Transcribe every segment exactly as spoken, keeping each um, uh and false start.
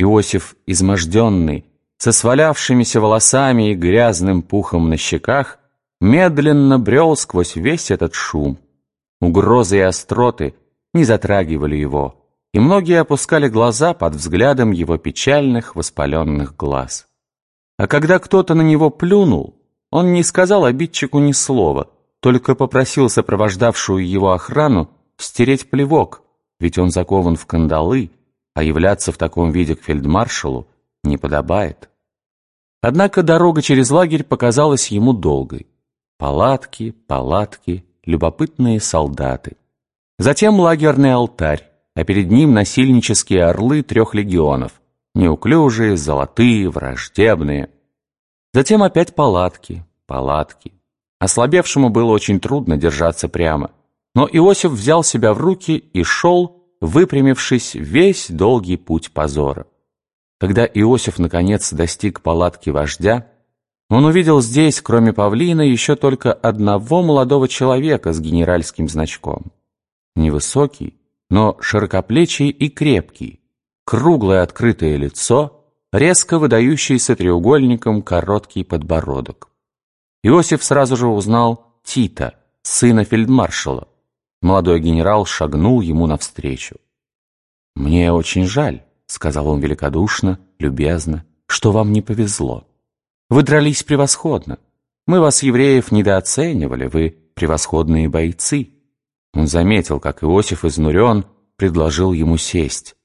Иосиф, изможденный, со свалявшимися волосами и грязным пухом на щеках, медленно брел сквозь весь этот шум. Угрозы и остроты не затрагивали его, и многие опускали глаза под взглядом его печальных воспаленных глаз. А когда кто-то на него плюнул, он не сказал обидчику ни слова, только попросил сопровождавшую его охрану стереть плевок, ведь он закован в кандалы, а являться в таком виде к фельдмаршалу не подобает. Однако дорога через лагерь показалась ему долгой. Палатки, палатки, любопытные солдаты. Затем лагерный алтарь, а перед ним насильнические орлы трех легионов, неуклюжие, золотые, враждебные. Затем опять палатки, палатки. Ослабевшему было очень трудно держаться прямо, но Иосиф взял себя в руки и шел, выпрямившись весь долгий путь позора. Когда Иосиф наконец достиг палатки вождя, он увидел здесь, кроме павлина, еще только одного молодого человека с генеральским значком. Невысокий, но широкоплечий и крепкий, круглое открытое лицо, резко выдающийся треугольником короткий подбородок. Иосиф сразу же узнал Тита, сына фельдмаршала. Молодой генерал шагнул ему навстречу. «Мне очень жаль», — сказал он великодушно, любезно, — «что вам не повезло. Вы дрались превосходно. Мы вас, евреев, недооценивали, вы превосходные бойцы». Он заметил, как Иосиф изнурен, предложил ему сесть.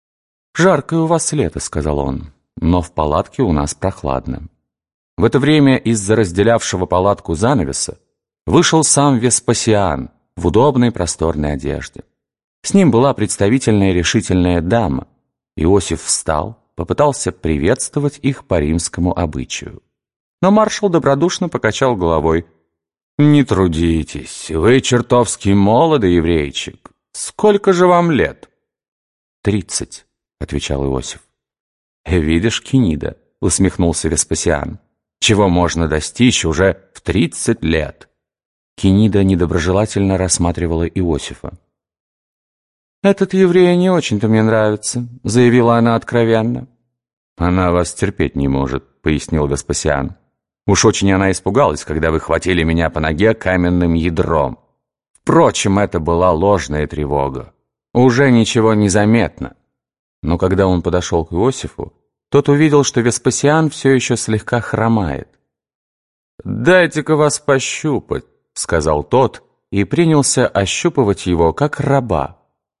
«Жаркое у вас лето», — сказал он, — «но в палатке у нас прохладно». В это время из-за разделявшего палатку занавеса вышел сам Веспасиан в удобной просторной одежде. С ним была представительная решительная дама. Иосиф встал, попытался приветствовать их по римскому обычаю. Но маршал добродушно покачал головой. «Не трудитесь, вы чертовски молодый еврейчик. Сколько же вам лет?» «Тридцать», — отвечал Иосиф. «Видишь, Кенида», — усмехнулся Веспасиан, — «чего можно достичь уже в тридцать лет?» Кенида недоброжелательно рассматривала Иосифа. «Этот еврей не очень-то мне нравится», — заявила она откровенно. «Она вас терпеть не может», — пояснил Веспасиан. «Уж очень она испугалась, когда вы хватили меня по ноге каменным ядром. Впрочем, это была ложная тревога. Уже ничего не заметно». Но когда он подошел к Иосифу, тот увидел, что Веспасиан все еще слегка хромает. «Дайте-ка вас пощупать», — сказал тот, и принялся ощупывать его, как раба.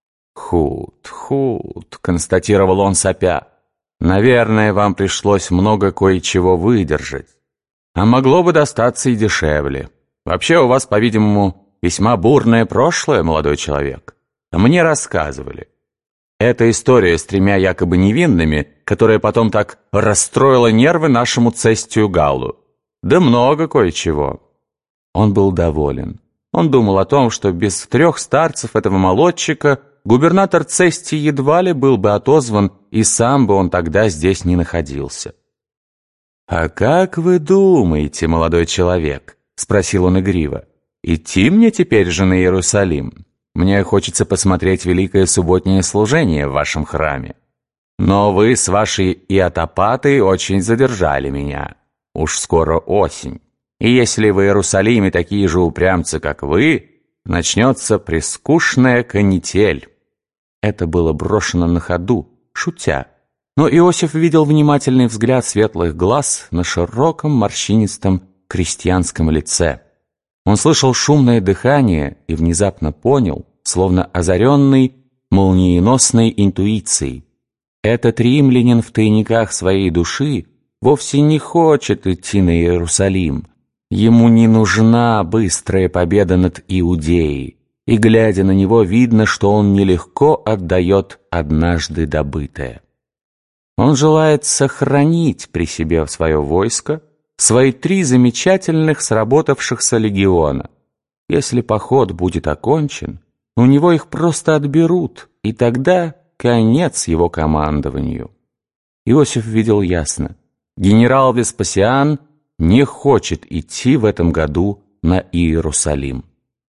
«Худ, худ», — констатировал он сопя. «Наверное, вам пришлось много кое-чего выдержать. А могло бы достаться и дешевле. Вообще у вас, по-видимому, весьма бурное прошлое, молодой человек. Мне рассказывали. Эта история с тремя якобы невинными, которая потом так расстроила нервы нашему Цестию Галлу. Да много кое-чего». Он был доволен. Он думал о том, что без трех старцев этого молодчика губернатор Цестий едва ли был бы отозван, и сам бы он тогда здесь не находился. «А как вы думаете, молодой человек?» — спросил он игриво. «Идти мне теперь же на Иерусалим? Мне хочется посмотреть великое субботнее служение в вашем храме. Но вы с вашей иотопатой очень задержали меня. Уж скоро осень. И если в Иерусалиме такие же упрямцы, как вы, начнется прескучная канитель». Это было брошено на ходу, шутя. Но Иосиф видел внимательный взгляд светлых глаз на широком морщинистом крестьянском лице. Он слышал шумное дыхание и внезапно понял, словно озаренный молниеносной интуицией. Этот римлянин в тайниках своей души вовсе не хочет идти на Иерусалим. Ему не нужна быстрая победа над Иудеей, и, глядя на него, видно, что он нелегко отдает однажды добытое. Он желает сохранить при себе свое войско, свои три замечательных сработавшихся легиона. Если поход будет окончен, у него их просто отберут, и тогда конец его командованию. Иосиф видел ясно. Генерал Веспасиан не хочет идти в этом году на Иерусалим.